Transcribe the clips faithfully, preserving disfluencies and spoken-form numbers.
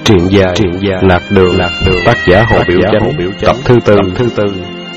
Truyện dài, truyện dài Lạc Đường, Lạc Đường, tác giả Hồ Biểu Chánh, tập thứ tư, tập thứ tư.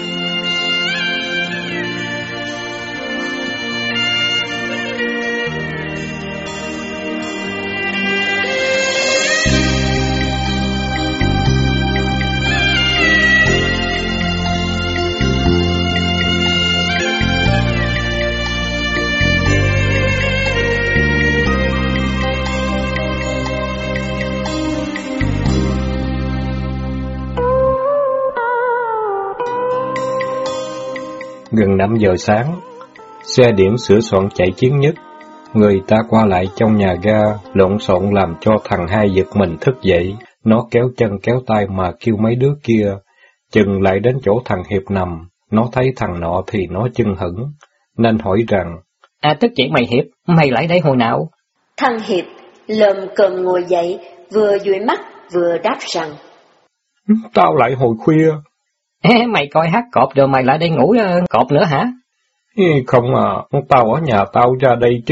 Gần năm giờ sáng, xe điểm sửa soạn chạy chiến nhất. Người ta qua lại trong nhà ga, lộn xộn làm cho thằng hai giật mình thức dậy. Nó kéo chân kéo tay mà kêu mấy đứa kia. Chừng lại đến chỗ thằng Hiệp nằm, nó thấy thằng nọ thì nó chưng hửng, nên hỏi rằng: À, thức dậy mày Hiệp, mày lại đây hồi nào? Thằng Hiệp lồm cồm ngồi dậy, vừa dụi mắt vừa đáp rằng: Tao lại hồi khuya. Ê, mày coi hát cọp rồi mày lại đây ngủ uh, cọp nữa hả? Ê, không à, tao ở nhà tao ra đây chứ.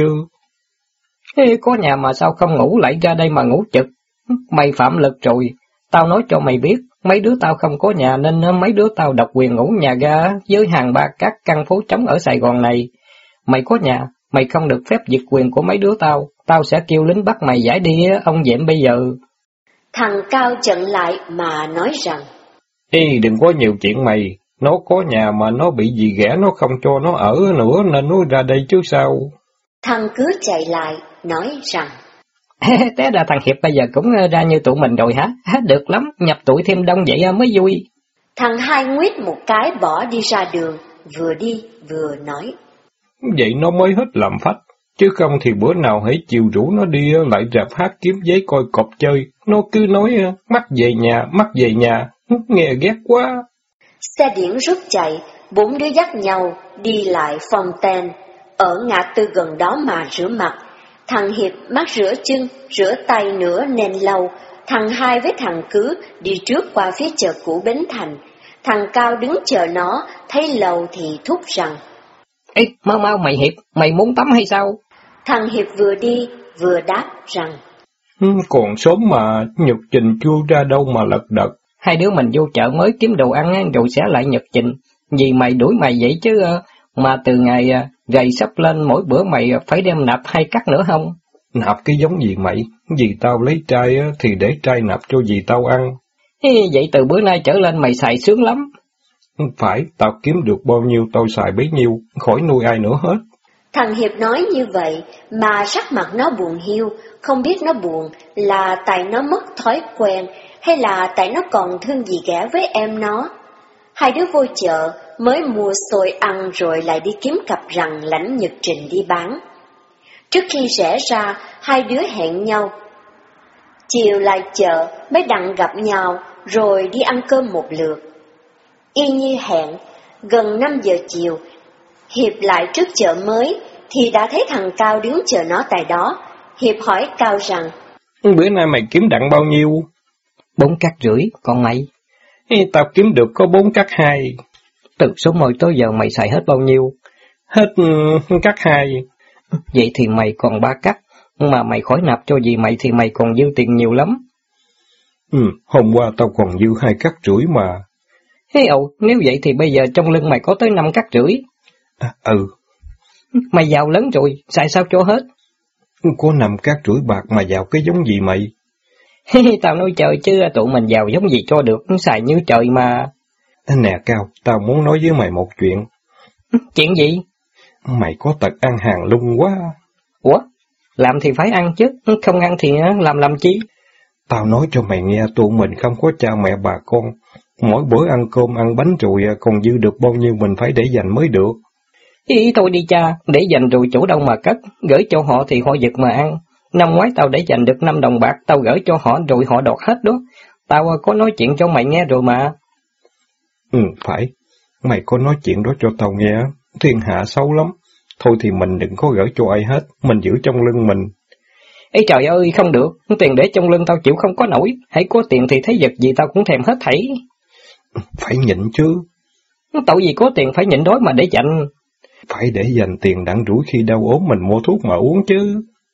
Ê, có nhà mà sao không ngủ lại ra đây mà ngủ trực? Mày phạm lực rồi, tao nói cho mày biết, mấy đứa tao không có nhà nên mấy đứa tao độc quyền ngủ nhà ga với hàng ba các căn phố trống ở Sài Gòn này. Mày có nhà, mày không được phép giật quyền của mấy đứa tao, tao sẽ kêu lính bắt mày giải đi ông dẹm bây giờ. Thằng Cao chận lại mà nói rằng: Ê, đừng có nhiều chuyện mày, nó có nhà mà nó bị gì ghẻ nó không cho nó ở nữa nên nó ra đây chứ sao. Thằng cứ chạy lại, nói rằng: Té ra thằng Hiệp bây giờ cũng ra như tụi mình rồi hả? Được lắm, nhập tụi thêm đông vậy mới vui. Thằng hai nguyết một cái bỏ đi ra đường, vừa đi vừa nói: Vậy nó mới hết làm phách, chứ không thì bữa nào hãy chiều rủ nó đi lại rạp hát kiếm giấy coi cọp chơi, nó cứ nói mắc về nhà, mắc về nhà, nghe ghét quá. Xe điển rút chạy, bốn đứa dắt nhau đi lại Fontaine, ở ngã tư gần đó mà rửa mặt. Thằng Hiệp mắt rửa chân, rửa tay nữa nên lâu. Thằng hai với thằng cứ đi trước qua phía chợ cũ Bến Thành. Thằng Cao đứng chờ nó, thấy lâu thì thúc rằng: Ê, mau mau mày Hiệp, mày muốn tắm hay sao? Thằng Hiệp vừa đi vừa đáp rằng: Còn sớm mà, nhật trình chưa ra đâu mà lật đật. Hai đứa mình vô chợ mới kiếm đồ ăn rồi sẽ lại nhật trình. Vì mày đuổi mày vậy chứ, mà từ ngày gầy sắp lên mỗi bữa mày phải đem nạp hai cắt nữa không? Nạp cái giống gì mày? Dì tao lấy trai thì để trai nạp cho dì tao ăn. Vậy từ bữa nay trở lên mày xài sướng lắm. Phải, tao kiếm được bao nhiêu tao xài bấy nhiêu, khỏi nuôi ai nữa hết. Thằng Hiệp nói như vậy mà sắc mặt nó buồn hiu, không biết nó buồn là tại nó mất thói quen hay là tại nó còn thương gì ghẻ với em nó. Hai đứa vô chợ mới mua xôi ăn rồi lại đi kiếm cặp rằng lãnh nhật trình đi bán. Trước khi rẽ ra, hai đứa hẹn nhau chiều lại chợ mới đặng gặp nhau rồi đi ăn cơm một lượt. Y như hẹn, gần năm giờ chiều, Hiệp lại trước chợ mới thì đã thấy thằng Cao đứng chờ nó tại đó. Hiệp hỏi Cao rằng: Bữa nay mày kiếm đặng bao nhiêu? Bốn cắt rưỡi, còn mày? Ê, tao kiếm được có bốn cắt hai. Từ số mồi tới giờ mày xài hết bao nhiêu? Hết um, cắt hai. Vậy thì mày còn ba cắt, mà mày khỏi nạp cho gì mày thì mày còn dư tiền nhiều lắm. Ừ, hôm qua tao còn dư hai cắt rưỡi mà. Thế ồ, nếu vậy thì bây giờ trong lưng mày có tới năm cắt rưỡi. À, ừ. Mày giàu lớn rồi, xài sao cho hết? Có năm cắt rưỡi bạc mà giàu cái giống gì mày? Tao nói trời chứ tụi mình giàu giống gì cho được, xài như trời mà. Nè Cao, tao muốn nói với mày một chuyện. Chuyện gì? Mày có tật ăn hàng lung quá. Ủa? Làm thì phải ăn chứ, không ăn thì làm làm chi? Tao nói cho mày nghe, tụi mình không có cha mẹ bà con. Mỗi bữa ăn cơm ăn bánh rồi còn dư được bao nhiêu mình phải để dành mới được. Ý thôi đi cha, để dành rồi chỗ đâu mà cất, gửi cho họ thì họ giật mà ăn. Năm ngoái tao để dành được năm đồng bạc, tao gửi cho họ rồi họ đọt hết đó. Tao có nói chuyện cho mày nghe rồi mà. Ừ, phải. Mày có nói chuyện đó cho tao nghe, thiên hạ xấu lắm. Thôi thì mình đừng có gửi cho ai hết, mình giữ trong lưng mình. Ê trời ơi, không được, tiền để trong lưng tao chịu không có nổi, hãy có tiền thì thấy vật gì tao cũng thèm hết thảy. Phải nhịn chứ. Tội gì có tiền phải nhịn đói mà để dành. Phải để dành tiền đặng rủi khi đau ốm mình mua thuốc mà uống chứ.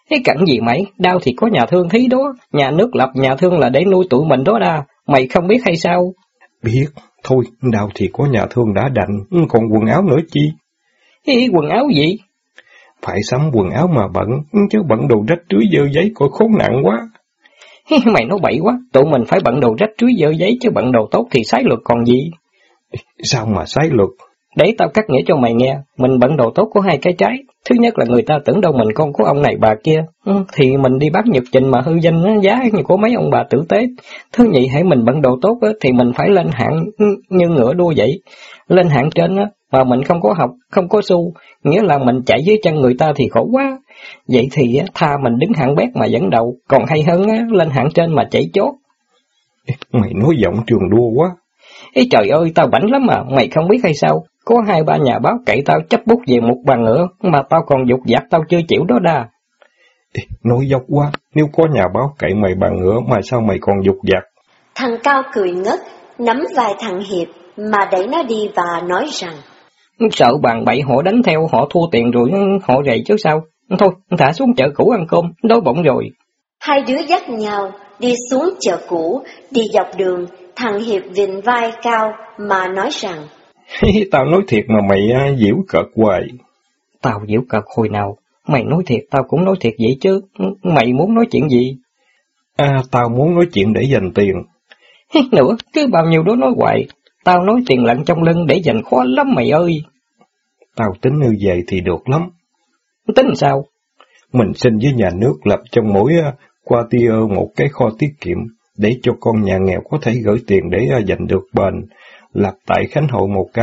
Thế cặn gì mày, đau thì có nhà thương thí đó, nhà nước lập nhà thương là để nuôi tụi mình đó đa, mày không biết hay sao? Biết, thôi, đau thì có nhà thương đã đành, còn quần áo nữa chi? Thế quần áo gì? Phải sắm quần áo mà bận, chứ bận đồ rách rưới dơ giấy coi khốn nạn quá. Mày nói bậy quá, tụi mình phải bận đồ rách rưới dơ giấy chứ bận đồ tốt thì sái luật còn gì. Sao mà sái luật? Để tao cắt nghĩa cho mày nghe, mình bận đồ tốt có hai cái trái. Thứ nhất là người ta tưởng đâu mình con của ông này bà kia, thì mình đi bắt nhật trình mà hư danh giá như của mấy ông bà tử tế. Thứ nhị, hãy mình bận đồ tốt thì mình phải lên hạng như ngựa đua vậy. Lên hạng trên mà mình không có học, không có xu, nghĩa là mình chạy dưới chân người ta thì khổ quá. Vậy thì tha mình đứng hạng bét mà dẫn đầu, còn hay hơn lên hạng trên mà chạy chốt. Mày nói giọng trường đua quá. Ê trời ơi, tao bảnh lắm mà, mày không biết hay sao? Có hai ba nhà báo cậy tao chấp bút về một bàn nữa, mà tao còn dục dặt tao chưa chịu đó đa. Ê, nói dốc quá, nếu có nhà báo cậy mày bàn nữa mà sao mày còn dục dặt? Thằng Cao cười ngất, nắm vai thằng Hiệp mà đẩy nó đi và nói rằng: Sợ bàn bậy họ đánh theo, họ thua tiền rồi họ rầy chứ sao? Thôi, thả xuống chợ cũ ăn cơm, đói bụng rồi. Hai đứa dắt nhau đi xuống chợ cũ, đi dọc đường, thằng Hiệp vịn vai Cao mà nói rằng: Tao nói thiệt mà mày uh, giễu cợt hoài. Tao giễu cợt hồi nào? Mày nói thiệt tao cũng nói thiệt vậy chứ. Mày muốn nói chuyện gì? À, tao muốn nói chuyện để dành tiền. Nữa, cứ bao nhiêu đó nói hoài. Tao nói tiền lặn trong lưng để dành khó lắm mày ơi. Tao tính như vậy thì được lắm. Tính sao? Mình xin với nhà nước lập trong mỗi uh, quartier một cái kho tiết kiệm, để cho con nhà nghèo có thể gửi tiền để uh, dành được bền. Lập tại Khánh Hội một cái